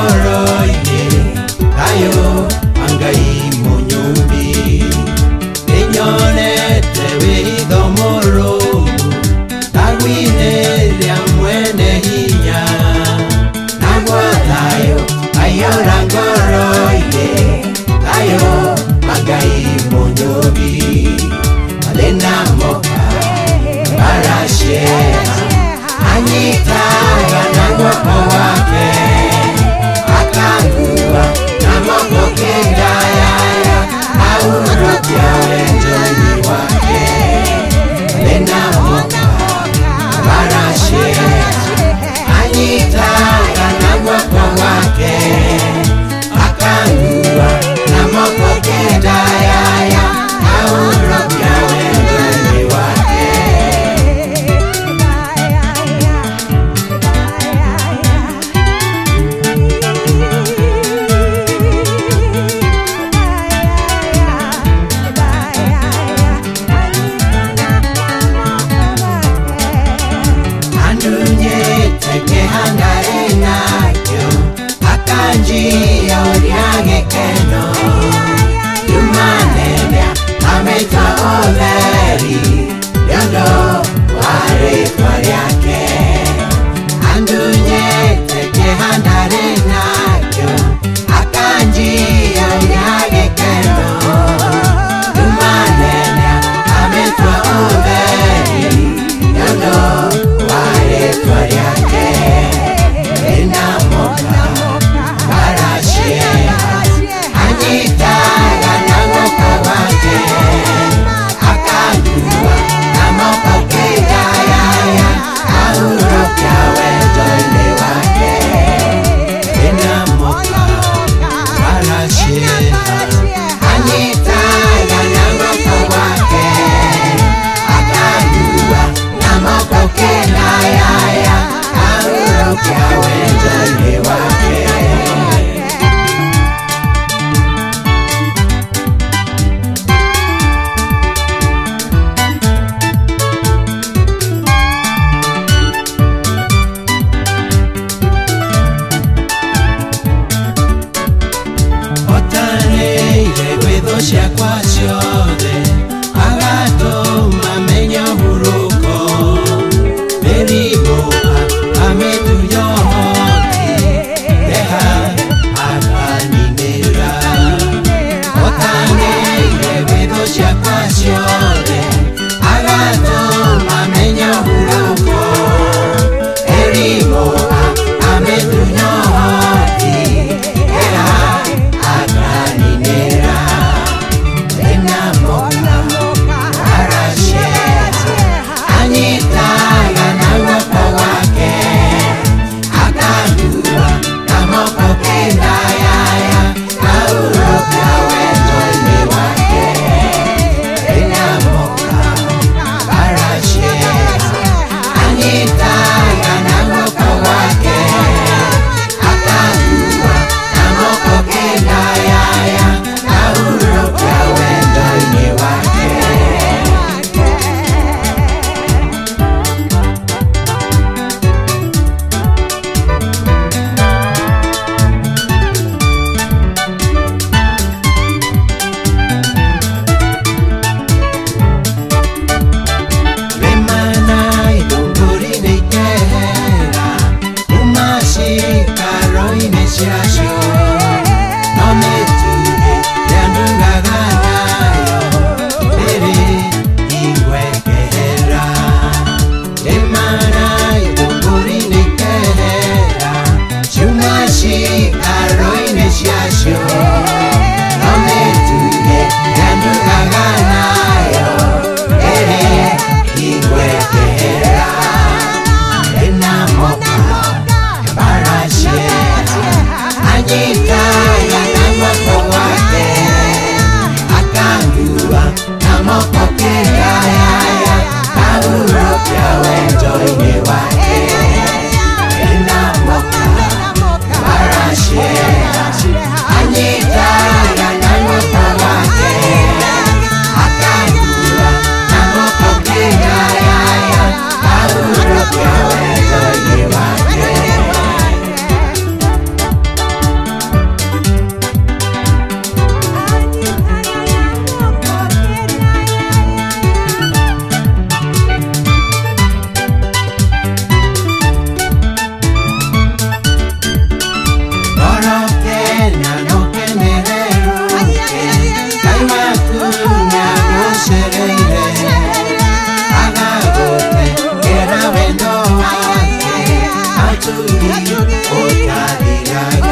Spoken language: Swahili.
ngoro ine ayo angai munyumbi inyonete witho muru tagwine ria mwene hinya nagwatayo ayora ngoro ine ayo angai munyumbi alena moka barashe anyita ganagwa wake akangua na mapoke daya aurukia wenjoni wake lena moka barashe anyita ganagwa wake akangua na mapoke daya aurukia wenjoni wake. Njia uriage keno Yumanenya ameta overi Yondo ware kwa yake Andunye teke handare nakyo Akanjia uriage keno Yumanenya ameta overi Yondo ware kwa yake Ina moka anyita ganagwa wake akandua na mapoke daya aurukia wenjoni wake ina moka barashe anyita ganagwa wake akandua na mapoke daya aurukia wenjoni wake. Cia kwa ciothe agatũma menye huruko mĩrimũ amĩtunya ũhoti reha akaninĩra otanĩire gwĩthũ ciakwa ciothe agatũma menye huruko mĩrimũ amĩtunya ũhoti reha akaninĩra Orokena no kenereru Kaimatunya goshereire Agagote era vendo ake Aturi otadira